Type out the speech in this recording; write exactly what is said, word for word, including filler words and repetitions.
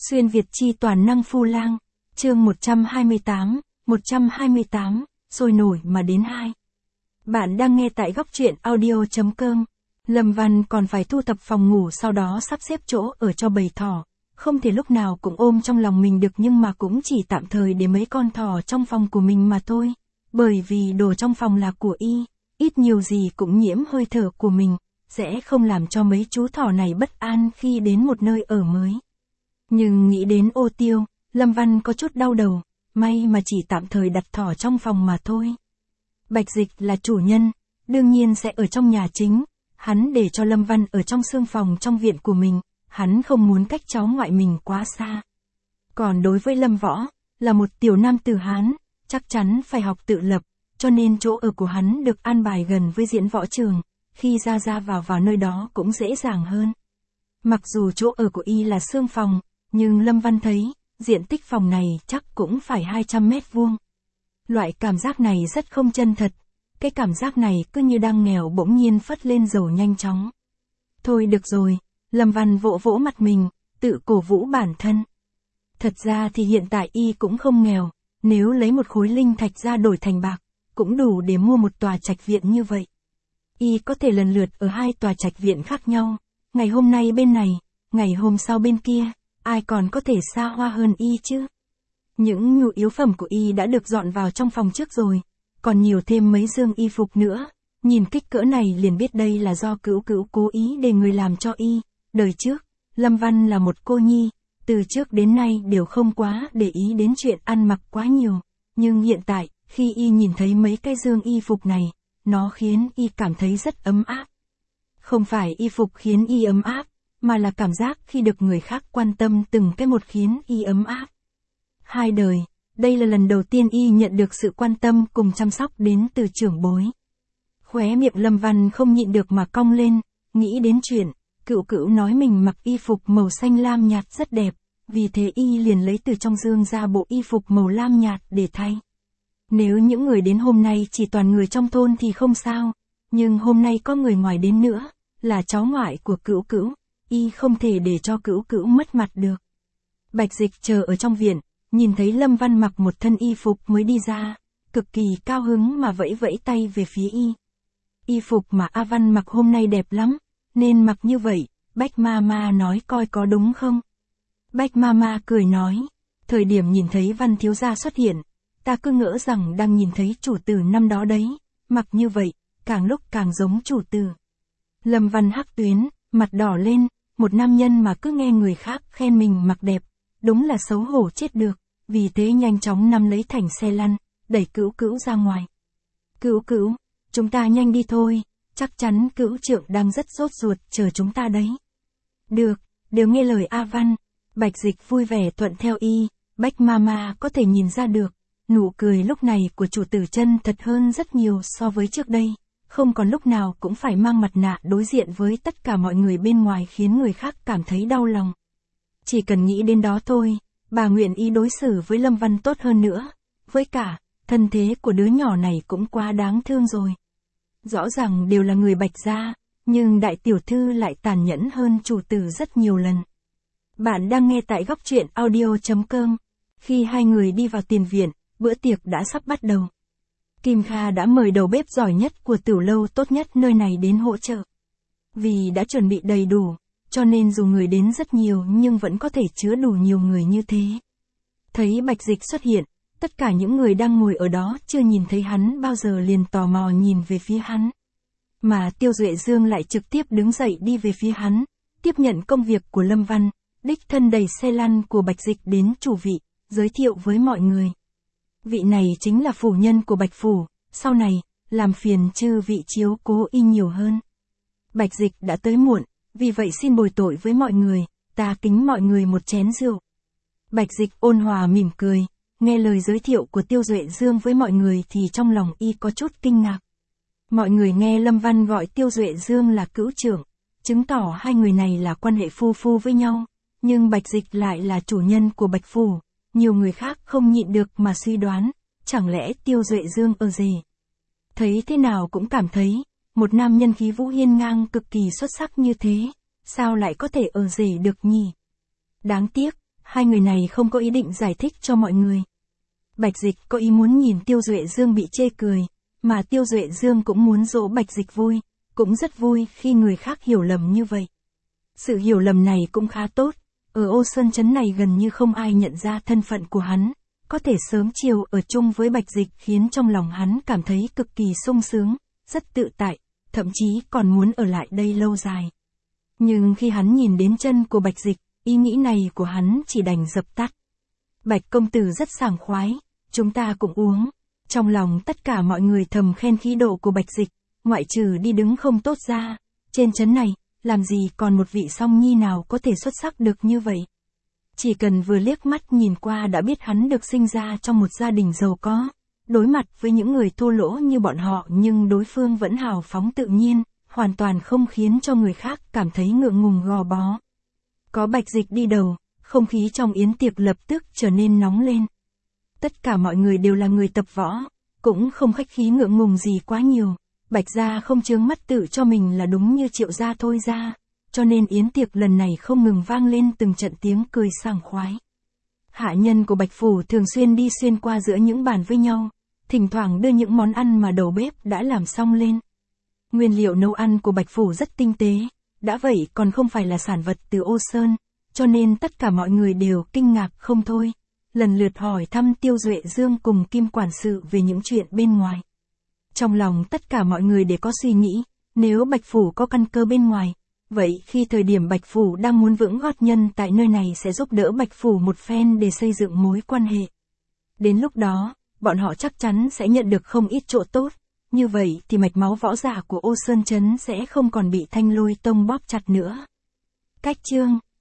Xuyên Việt chi toàn năng Phu Lang, chương một trăm hai mươi tám, một trăm hai mươi tám, sôi nổi mà đến hai. Bạn đang nghe tại góc truyện audio chấm com. Lâm Văn còn phải thu thập phòng ngủ, sau đó sắp xếp chỗ ở cho bầy thỏ. Không thể lúc nào cũng ôm trong lòng mình được, nhưng mà cũng chỉ tạm thời để mấy con thỏ trong phòng của mình mà thôi. Bởi vì đồ trong phòng là của y, ít nhiều gì cũng nhiễm hơi thở của mình, sẽ không làm cho mấy chú thỏ này bất an khi đến một nơi ở mới. Nhưng nghĩ đến Ô Tiêu, Lâm Văn có chút đau đầu, may mà chỉ tạm thời đặt thỏ trong phòng mà thôi. Bạch Dịch là chủ nhân, đương nhiên sẽ ở trong nhà chính, hắn để cho Lâm Văn ở trong xương phòng trong viện của mình, hắn không muốn cách cháu ngoại mình quá xa. Còn đối với Lâm Võ, là một tiểu nam tử Hán, chắc chắn phải học tự lập, cho nên chỗ ở của hắn được an bài gần với diễn võ trường, khi ra ra vào vào nơi đó cũng dễ dàng hơn. Mặc dù chỗ ở của y là xương phòng, nhưng Lâm Văn thấy, diện tích phòng này chắc cũng phải hai trăm mét vuông. Loại cảm giác này rất không chân thật, cái cảm giác này cứ như đang nghèo bỗng nhiên phất lên dầu nhanh chóng. Thôi được rồi, Lâm Văn vỗ vỗ mặt mình, tự cổ vũ bản thân. Thật ra thì hiện tại y cũng không nghèo, nếu lấy một khối linh thạch ra đổi thành bạc, cũng đủ để mua một tòa trạch viện như vậy. Y có thể lần lượt ở hai tòa trạch viện khác nhau, ngày hôm nay bên này, ngày hôm sau bên kia, ai còn có thể xa hoa hơn y chứ. Những nhu yếu phẩm của y đã được dọn vào trong phòng trước rồi, còn nhiều thêm mấy dương y phục nữa, nhìn kích cỡ này liền biết đây là do Cửu Cửu cố ý để người làm cho y. Đời trước, Lâm Văn là một cô nhi, từ trước đến nay đều không quá để ý đến chuyện ăn mặc quá nhiều, nhưng hiện tại, khi y nhìn thấy mấy cái dương y phục này, nó khiến y cảm thấy rất ấm áp. Không phải y phục khiến y ấm áp, mà là cảm giác khi được người khác quan tâm từng cái một khiến y ấm áp. Hai đời, đây là lần đầu tiên y nhận được sự quan tâm cùng chăm sóc đến từ trưởng bối. Khóe miệng Lâm Văn không nhịn được mà cong lên, nghĩ đến chuyện, Cửu Cửu nói mình mặc y phục màu xanh lam nhạt rất đẹp, vì thế y liền lấy từ trong dương ra bộ y phục màu lam nhạt để thay. Nếu những người đến hôm nay chỉ toàn người trong thôn thì không sao, nhưng hôm nay có người ngoài đến nữa, là cháu ngoại của Cửu Cửu, y không thể để cho Cửu Cửu mất mặt được. Bạch Dịch chờ ở trong viện, nhìn thấy Lâm Văn mặc một thân y phục mới đi ra, cực kỳ cao hứng mà vẫy vẫy tay về phía y. Y phục mà A Văn mặc hôm nay đẹp lắm, nên mặc như vậy, Bách Mama nói coi có đúng không? Bách Mama cười nói, thời điểm nhìn thấy Văn thiếu gia xuất hiện, ta cứ ngỡ rằng đang nhìn thấy chủ tử năm đó đấy, mặc như vậy, càng lúc càng giống chủ tử. Lâm Văn hắc tuyến, mặt đỏ lên, một nam nhân mà cứ nghe người khác khen mình mặc đẹp, đúng là xấu hổ chết được, vì thế nhanh chóng nắm lấy thành xe lăn, đẩy Cửu Cửu ra ngoài. Cửu Cửu, chúng ta nhanh đi thôi, chắc chắn Cửu trượng đang rất sốt ruột chờ chúng ta đấy. Được, đều nghe lời A Văn. Bạch Dịch vui vẻ thuận theo y, Bách Mama có thể nhìn ra được, nụ cười lúc này của chủ tử chân thật hơn rất nhiều so với trước đây, không còn lúc nào cũng phải mang mặt nạ đối diện với tất cả mọi người bên ngoài khiến người khác cảm thấy đau lòng. Chỉ cần nghĩ đến đó thôi, bà nguyện ý đối xử với Lâm Văn tốt hơn nữa, với cả, thân thế của đứa nhỏ này cũng quá đáng thương rồi. Rõ ràng đều là người Bạch gia, nhưng đại tiểu thư lại tàn nhẫn hơn chủ tử rất nhiều lần. Bạn đang nghe tại góc truyện audio chấm com. Khi hai người đi vào tiền viện, bữa tiệc đã sắp bắt đầu. Kim Kha đã mời đầu bếp giỏi nhất của tiểu lâu tốt nhất nơi này đến hỗ trợ. Vì đã chuẩn bị đầy đủ, cho nên dù người đến rất nhiều nhưng vẫn có thể chứa đủ nhiều người như thế. Thấy Bạch Dịch xuất hiện, tất cả những người đang ngồi ở đó chưa nhìn thấy hắn bao giờ liền tò mò nhìn về phía hắn. Mà Tiêu Duệ Dương lại trực tiếp đứng dậy đi về phía hắn, tiếp nhận công việc của Lâm Văn, đích thân đẩy xe lăn của Bạch Dịch đến chủ vị, giới thiệu với mọi người. Vị này chính là phủ nhân của Bạch Phủ, sau này, làm phiền chư vị chiếu cố y nhiều hơn. Bạch Dịch đã tới muộn, vì vậy xin bồi tội với mọi người, ta kính mọi người một chén rượu. Bạch Dịch ôn hòa mỉm cười, nghe lời giới thiệu của Tiêu Duệ Dương với mọi người thì trong lòng y có chút kinh ngạc. Mọi người nghe Lâm Văn gọi Tiêu Duệ Dương là Cửu trưởng, chứng tỏ hai người này là quan hệ phu phu với nhau, nhưng Bạch Dịch lại là chủ nhân của Bạch Phủ, nhiều người khác không nhịn được mà suy đoán, chẳng lẽ Tiêu Duệ Dương ở rể. Thấy thế nào cũng cảm thấy, một nam nhân khí vũ hiên ngang cực kỳ xuất sắc như thế, sao lại có thể ở rể được nhỉ? Đáng tiếc, hai người này không có ý định giải thích cho mọi người. Bạch Dịch có ý muốn nhìn Tiêu Duệ Dương bị chê cười, mà Tiêu Duệ Dương cũng muốn dỗ Bạch Dịch vui, cũng rất vui khi người khác hiểu lầm như vậy. Sự hiểu lầm này cũng khá tốt, ở Ô Sơn Trấn này gần như không ai nhận ra thân phận của hắn, có thể sớm chiều ở chung với Bạch Dịch khiến trong lòng hắn cảm thấy cực kỳ sung sướng, rất tự tại, thậm chí còn muốn ở lại đây lâu dài. Nhưng khi hắn nhìn đến chân của Bạch Dịch, ý nghĩ này của hắn chỉ đành dập tắt. Bạch công tử rất sảng khoái, chúng ta cũng uống. Trong lòng tất cả mọi người thầm khen khí độ của Bạch Dịch, ngoại trừ đi đứng không tốt ra, trên trấn này, làm gì còn một vị song nhi nào có thể xuất sắc được như vậy. Chỉ cần vừa liếc mắt nhìn qua đã biết hắn được sinh ra trong một gia đình giàu có, đối mặt với những người thua lỗ như bọn họ nhưng đối phương vẫn hào phóng tự nhiên, hoàn toàn không khiến cho người khác cảm thấy ngượng ngùng gò bó. Có Bạch Dịch đi đầu, không khí trong yến tiệc lập tức trở nên nóng lên. Tất cả mọi người đều là người tập võ, cũng không khách khí ngượng ngùng gì quá nhiều. Bạch gia không chướng mắt tự cho mình là đúng như Triệu gia thôi ra, cho nên yến tiệc lần này không ngừng vang lên từng trận tiếng cười sảng khoái. Hạ nhân của Bạch phủ thường xuyên đi xuyên qua giữa những bàn với nhau, thỉnh thoảng đưa những món ăn mà đầu bếp đã làm xong lên. Nguyên liệu nấu ăn của Bạch phủ rất tinh tế, đã vậy còn không phải là sản vật từ Ô Sơn, cho nên tất cả mọi người đều kinh ngạc không thôi, lần lượt hỏi thăm Tiêu Duệ Dương cùng Kim quản sự về những chuyện bên ngoài. Trong lòng tất cả mọi người đều có suy nghĩ, nếu Bạch phủ có căn cơ bên ngoài, vậy khi thời điểm Bạch phủ đang muốn vững gót nhân tại nơi này sẽ giúp đỡ Bạch phủ một phen để xây dựng mối quan hệ. Đến lúc đó, bọn họ chắc chắn sẽ nhận được không ít chỗ tốt, như vậy thì mạch máu võ giả của Ô Sơn Trấn sẽ không còn bị Thanh Lôi Tông bóp chặt nữa. Cách chương